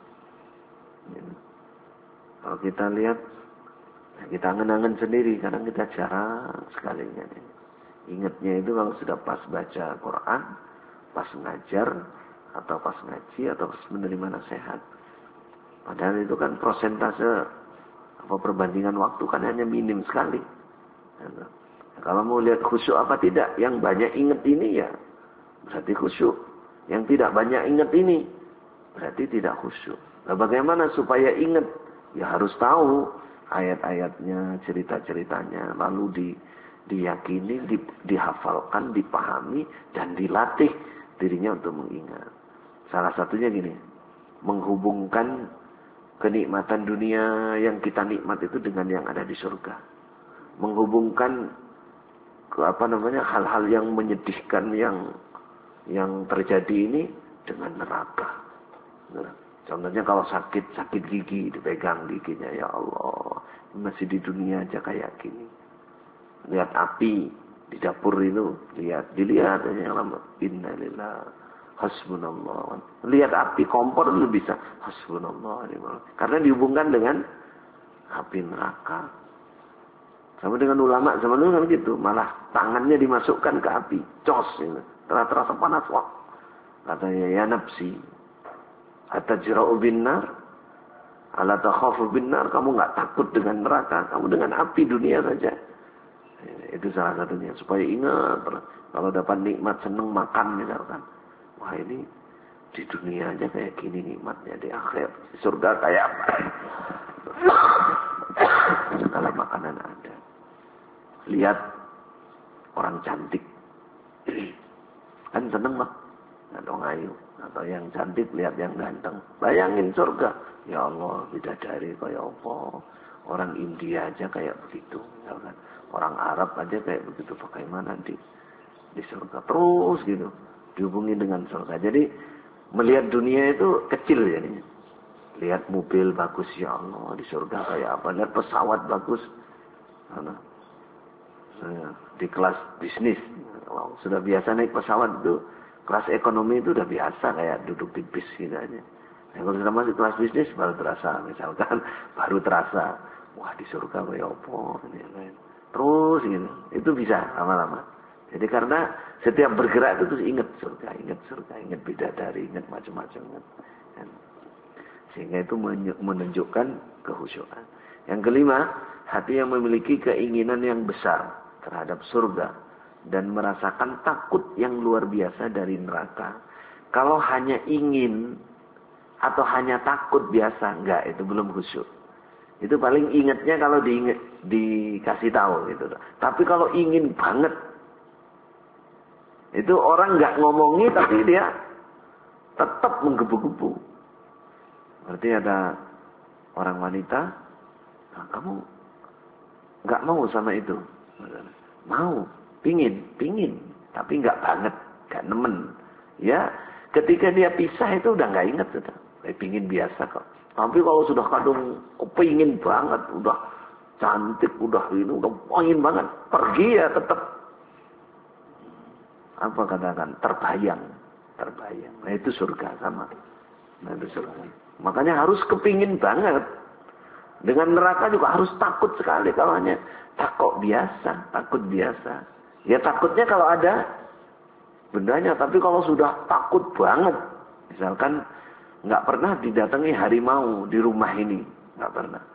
Kalau kita lihat, kita angen-angen sendiri, kadang kita jarang sekali ingat ini. Ingatnya itu kalau sudah pas baca Quran, pas ngajar, atau pas ngaji, atau pas menerima nasihat. Padahal itu kan prosentase perbandingan waktu kan hanya minim sekali. Nah, kalau mau lihat khusyuk apa tidak, yang banyak ingat ini ya berarti khusyuk. Yang tidak banyak ingat ini berarti tidak khusyuk. Nah, bagaimana supaya ingat? Ya harus tahu ayat-ayatnya, cerita-ceritanya, lalu diyakini, dihafalkan, dipahami, dan dilatih dirinya untuk mengingat. Salah satunya gini, menghubungkan kenikmatan dunia yang kita nikmat itu dengan yang ada di surga. Menghubungkan hal-hal yang menyedihkan yang terjadi ini dengan neraka. Nah, contohnya kalau sakit gigi, dipegang giginya, ya Allah, masih di dunia aja kayak gini. Lihat api di dapur itu, dilihat aja lama. Innalillah, hasbunallah. Lihat api kompor itu bisa, hasbunallah. Karena dihubungkan dengan api neraka. Sama dengan ulama zaman dulu kan gitu, malah tangannya dimasukkan ke api, cos ini. Terasa panas, wah. Katanya, ya nafsi, atajra'u binnar, ala takhafu binnar, kamu nggak takut dengan neraka, kamu dengan api dunia saja. Itu salah satunya, supaya ingat, kalau dapat nikmat seneng makan misalkan. Wah ini di dunia aja kayak gini nikmatnya, di akhir, di surga kayak apa? Segala makanan ada. Lihat orang cantik, kan seneng mah, atau ngayu, atau yang cantik lihat yang ganteng. Bayangin surga, ya Allah, bidadari kayak apa? Orang India aja kayak begitu, misalkan. Orang Arab aja kayak begitu, bagaimana di surga? Terus gitu, dihubungi dengan surga. Jadi melihat dunia itu kecil jadinya. Lihat mobil bagus, ya Allah, di surga kayak apa? Lihat pesawat bagus, di kelas bisnis, wow, sudah biasa naik pesawat itu, kelas ekonomi itu udah biasa kayak duduk di bis gitu aja. Nah, kalau sudah masuk kelas bisnis baru terasa, misalkan baru terasa, wah di surga kayak apa, ini lain. Terus gitu, itu bisa lama-lama. Jadi karena setiap bergerak itu terus ingat surga, ingat bidadari, ingat macam-macam. Sehingga itu menunjukkan kehusyukan. Yang kelima, hati yang memiliki keinginan yang besar terhadap surga dan merasakan takut yang luar biasa dari neraka. Kalau hanya ingin atau hanya takut biasa, enggak, itu belum khusyuk. Itu paling ingatnya kalau dikasih tahu gitu. Tapi kalau ingin banget, itu orang enggak ngomongi tapi dia tetap menggebu-gebu. Berarti ada orang wanita, nah, kamu enggak mau sama itu. Mau, pingin, tapi enggak banget, enggak nemen. Ya, ketika dia pisah itu udah enggak ingat sudah. Pingin biasa kok. Tapi kalau sudah kadung kepingin banget, udah cantik, udah pingin banget, pergi ya tetap. Apa katakan? Terbayang. Nah itu surga sama. Nah itu surga. Makanya harus kepingin banget. Dengan neraka juga harus takut sekali kalau hanya takut biasa. Ya takutnya kalau ada bendanya, tapi kalau sudah takut banget, misalkan nggak pernah didatangi harimau di rumah ini, nggak pernah.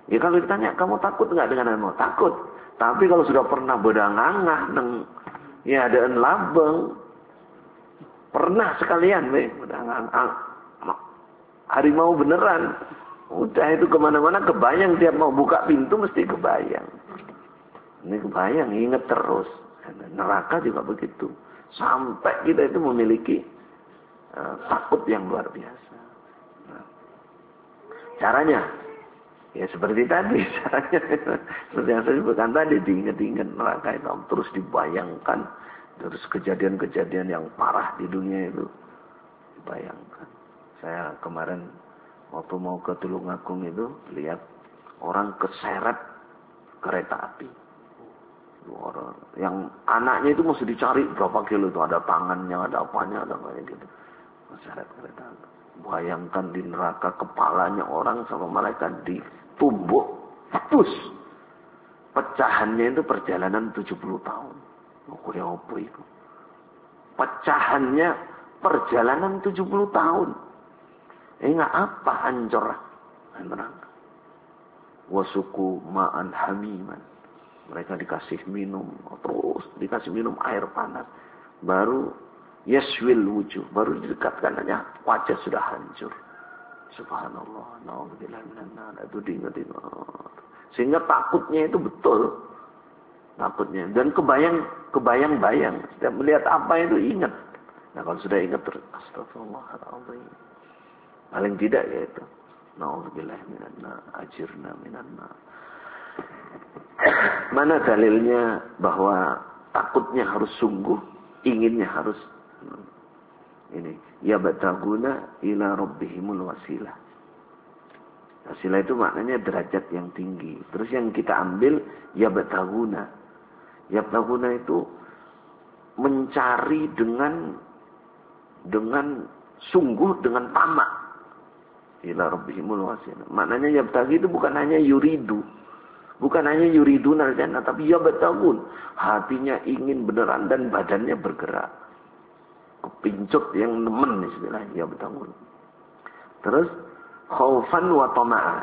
Ya kalau ditanya, kamu takut nggak dengan harimau? Takut. Tapi kalau sudah pernah bedangangah, ya ada labeng, pernah sekalian, bedangangah, harimau beneran. Udah itu kemana-mana kebayang, tiap mau buka pintu mesti kebayang. Ini kebayang, ingat terus. Neraka juga begitu. Sampai kita itu memiliki takut yang luar biasa. Nah, caranya, ya seperti tadi, caranya seperti yang saya sebutkan tadi, diingat-ingat neraka itu terus dibayangkan, terus kejadian-kejadian yang parah di dunia itu dibayangkan. Saya kemarin waktu mau ke Tulungagung itu lihat orang keseret kereta api. Orang yang anaknya itu mesti dicari berapa kilo itu, ada tangannya, ada apanya, ada kayak gitu. Keseret kereta api. Bayangkan di neraka kepalanya orang sama malaikat ditumbuk, pus. Pecahannya itu perjalanan 70 tahun. Kayak apa itu? Pecahannya perjalanan 70 tahun. Ingat apa hancur neraka. Wasuku ma'an hamiman. Mereka dikasih minum, terus dikasih minum air panas. Baru yaswil wujuh, baru didekatkan aja wajah sudah hancur. Subhanallah, na'udzubillah minan nar. Itu diingetin. Sehingga takutnya itu betul. Takutnya. Dan kebayang-bayang. Setiap melihat apa itu ingat. Nah kalau sudah ingat terus, astagfirullahaladzim. Paling tidak ya itu. Na'udzubillah minan nar, ajirna minan nar. Mana dalilnya bahwa takutnya harus sungguh, inginnya harus ini. Ya bataguna ila rabbihimul wasilah. Wasilah itu maknanya derajat yang tinggi. Terus yang kita ambil ya bataguna. Ya bataguna itu mencari dengan sungguh, dengan tamak. Ila rabbihimul wasilah. Maknanya ya batagi itu bukan hanya yuridu. Bukan hanya yuridun al-jannah, tapi ya batagun. Hatinya ingin beneran dan badannya bergerak. Kepincut yang nemen istilahnya, ya batagun. Terus, khaufan wa tama'a.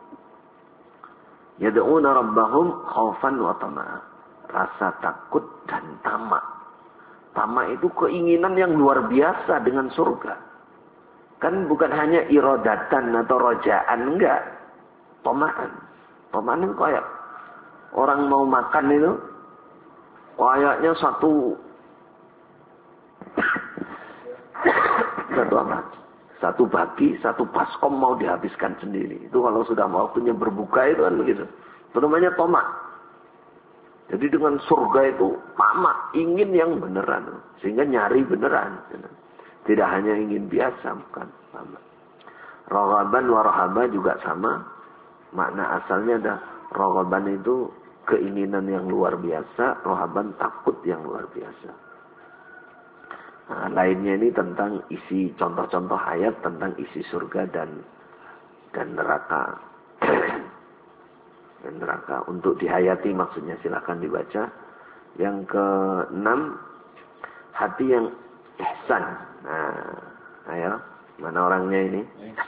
Yad'una rabbahum khaufan wa tama'a. Rasa takut dan tamak. Tamak itu keinginan yang luar biasa dengan surga. Kan bukan hanya irodatan atau rojaan, enggak. Tama'an. Pemanen kayak orang mau makan itu kayaknya satu bagi, satu baskom mau dihabiskan sendiri. Itu kalau sudah waktunya berbuka itu kan begitu. Itu namanya tomak. Jadi dengan surga itu tamak, ingin yang beneran. Sehingga nyari beneran. Tidak hanya ingin biasa, bukan. Raghaban wa rahaba juga sama. Makna asalnya ada raghaban itu keinginan yang luar biasa, rahaban takut yang luar biasa. Nah, lainnya ini tentang isi contoh-contoh ayat tentang isi surga dan neraka. Dan neraka untuk dihayati maksudnya, silakan dibaca. Yang ke-6, hati yang ihsan. Nah, ayo, mana orangnya ini?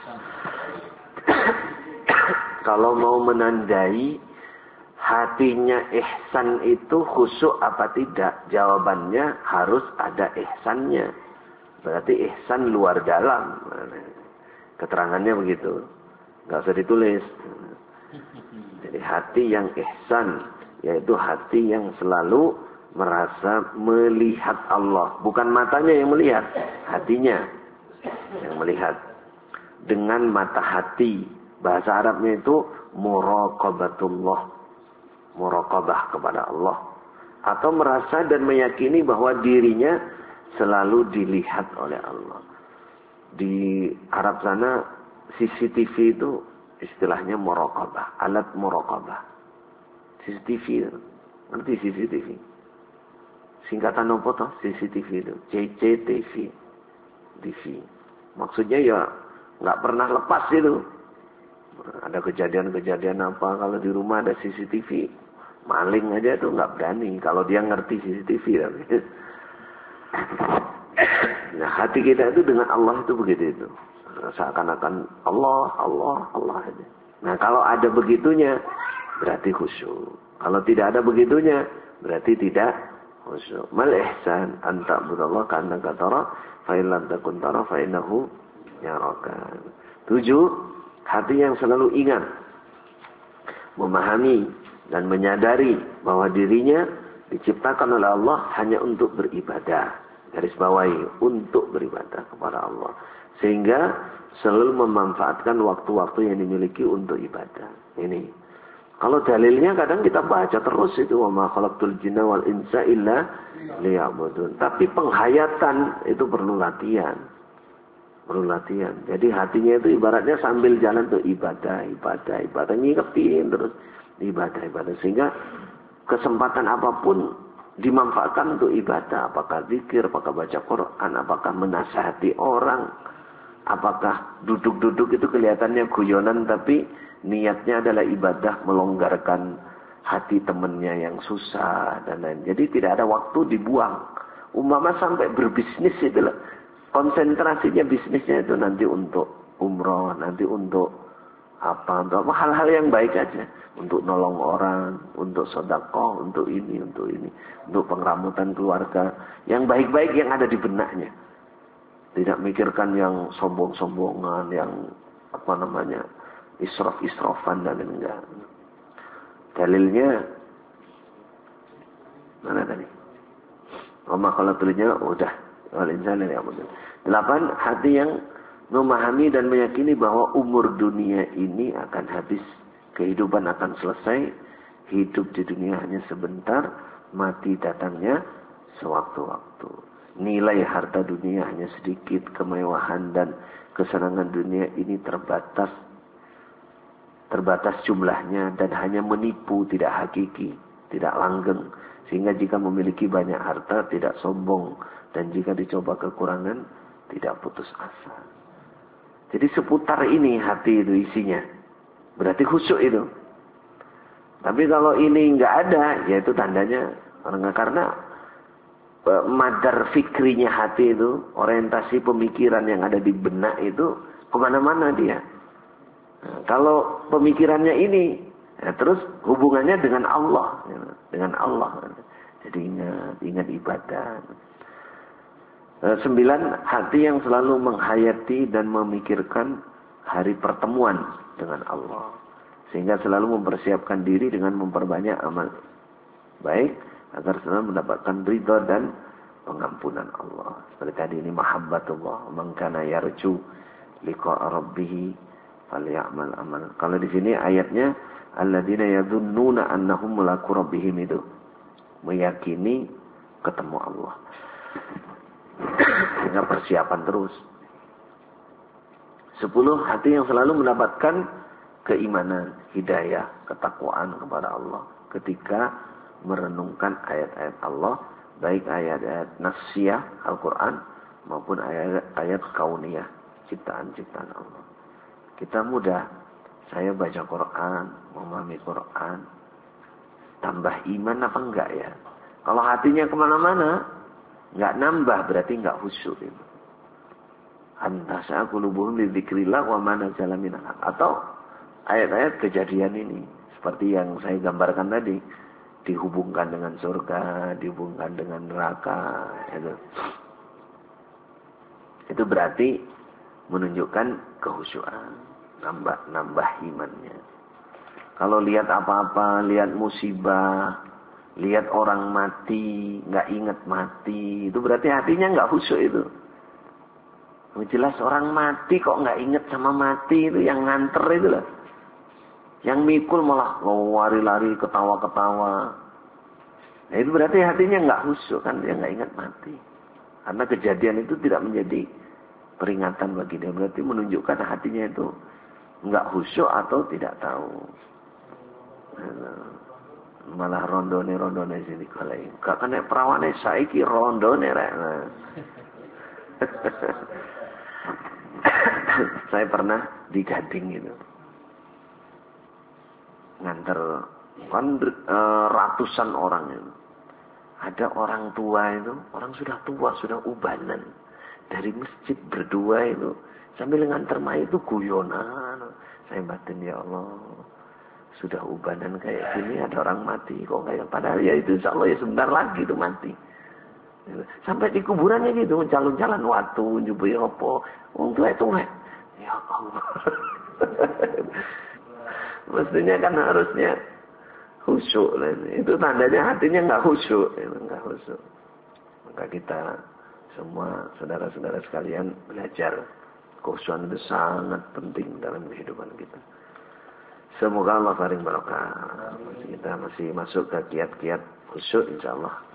Kalau mau menandai hatinya ihsan itu khusyuk apa tidak? Jawabannya harus ada ihsannya. Berarti ihsan luar dalam. Keterangannya begitu. Nggak usah ditulis. Jadi hati yang ihsan, yaitu hati yang selalu merasa melihat Allah. Bukan matanya yang melihat, hatinya yang melihat. Dengan mata hati. Bahasa Arabnya itu muraqabatullah. Muraqabah kepada Allah. Atau merasa dan meyakini bahwa dirinya selalu dilihat oleh Allah. Di Arab sana CCTV itu istilahnya muraqabah. Alat muraqabah. CCTV itu. Ngerti CCTV? Singkatan apa toh CCTV itu? CCTV. TV. Maksudnya ya nggak pernah lepas itu. Ada kejadian-kejadian apa kalau di rumah ada CCTV, maling aja tuh nggak berani kalau dia ngerti CCTV. Nah hati kita itu dengan Allah itu begitu itu, seakan-akan Allah aja. Nah, kalau ada begitunya berarti khusyuk. Kalau tidak ada begitunya berarti tidak khusyuk. Mal ihsan an ta'budallaha ka'annaka tara fa in lam takun tara fa innahu yaraka. 7, hati yang selalu ingat, memahami dan menyadari bahwa dirinya diciptakan oleh Allah hanya untuk beribadah. Garis bawahi, untuk beribadah kepada Allah. Sehingga selalu memanfaatkan waktu-waktu yang dimiliki untuk ibadah. Ini. Kalau dalilnya kadang kita baca terus itu, wa ma khalaqtul jinna wal insa illa liya'budun. Tapi penghayatan itu perlu latihan. Perlu latihan. Jadi hatinya itu ibaratnya sambil jalan tuh ibadah, ngingetin terus ibadah. Sehingga kesempatan apapun dimanfaatkan untuk ibadah. Apakah zikir, apakah baca Quran, apakah menasihati orang, apakah duduk-duduk itu kelihatannya guyonan tapi niatnya adalah ibadah, melonggarkan hati temannya yang susah dan lain. Jadi tidak ada waktu dibuang. Umpama sampai berbisnis itu lah. Konsentrasinya bisnisnya itu nanti untuk umroh, nanti untuk apa, untuk apa, hal-hal yang baik aja. Untuk nolong orang, untuk sedekah, untuk ini, untuk pengerambutan keluarga. Yang baik-baik yang ada di benaknya. Tidak mikirkan yang sombong-sombongan, yang apa namanya, israf-israfan dan enggak. Dalilnya mana tadi? Kalau tulisnya udah. 8, hati yang memahami dan meyakini bahwa umur dunia ini akan habis. Kehidupan akan selesai. Hidup di dunia hanya sebentar. Mati datangnya sewaktu-waktu. Nilai harta dunia hanya sedikit. Kemewahan dan kesenangan dunia ini terbatas jumlahnya dan hanya menipu, tidak hakiki, tidak langgeng. Sehingga jika memiliki banyak harta tidak sombong, dan jika dicoba kekurangan tidak putus asa. Jadi seputar ini hati itu isinya. Berarti khusyuk itu. Tapi kalau ini nggak ada, ya itu tandanya karena madar fikrinya hati itu, orientasi pemikiran yang ada di benak itu kemana-mana dia. Nah, kalau pemikirannya ini, ya terus hubungannya dengan Allah, Jadi ingat ibadah. 9, hati yang selalu menghayati dan memikirkan hari pertemuan dengan Allah. Sehingga selalu mempersiapkan diri dengan memperbanyak amal baik agar selalu mendapatkan ridha dan pengampunan Allah. Seperti tadi ini mahabbatullah, man kana yarju liqa'a rabbih falyamal amal. Kalau di sini ayatnya alladzina yadhunnuna annahum mulaqu rabbihim, itu meyakini ketemu Allah. Sehingga persiapan terus. 10, hati yang selalu mendapatkan keimanan, hidayah, ketakwaan kepada Allah ketika merenungkan ayat-ayat Allah, baik ayat-ayat nafsiyah Al-Quran maupun ayat-ayat kauniyah, ciptaan-ciptaan Allah. Kita mudah, saya baca Quran, memahami Quran, tambah iman apa enggak ya? Kalau hatinya kemana-mana, nggak nambah, berarti nggak khusyuk itu. Antasa qulubuhum li dzikrillah wa ma nazala minal haq. Atau ayat-ayat kejadian ini seperti yang saya gambarkan tadi, dihubungkan dengan surga, dihubungkan dengan neraka, itu. Itu berarti menunjukkan kehusyukan, nambah imannya. Kalau lihat apa-apa, lihat musibah, lihat orang mati, nggak ingat mati, itu berarti hatinya nggak khusyuk itu. Jelas orang mati kok nggak ingat sama mati, itu yang nganter itu lah. Yang mikul malah lari-lari, ketawa-ketawa. Nah itu berarti hatinya nggak khusyuk, kan dia nggak ingat mati. Karena kejadian itu tidak menjadi peringatan bagi dia, berarti menunjukkan hatinya itu nggak khusyuk atau tidak tahu. Malah rondone sini kalau gak kena perawane saiki rondone rek. Saya pernah di Gading gitu, nganter kan ratusan orang itu. Ada orang tua itu, orang sudah tua, sudah ubanan, dari masjid berdua itu sambil nganter mayit itu guyonan, saya batin, ya Allah, sudah ubanan kayak gini ada orang mati kok kayak, padahal ya itu insya Allah ya sebentar lagi itu mati. Sampai di kuburannya gitu, calon-calon waktu, nyubuhi apa, tuwek-tuwek. Ya Allah. Mestinya kan harusnya khusyuk. Itu tandanya hatinya nggak khusyuk. Nggak khusyuk. Maka kita semua saudara-saudara sekalian belajar. Khusyuan itu sangat penting dalam kehidupan kita. Semoga Allah paling barokah. Kita masih masuk ke kiat-kiat khusyuk insya Allah.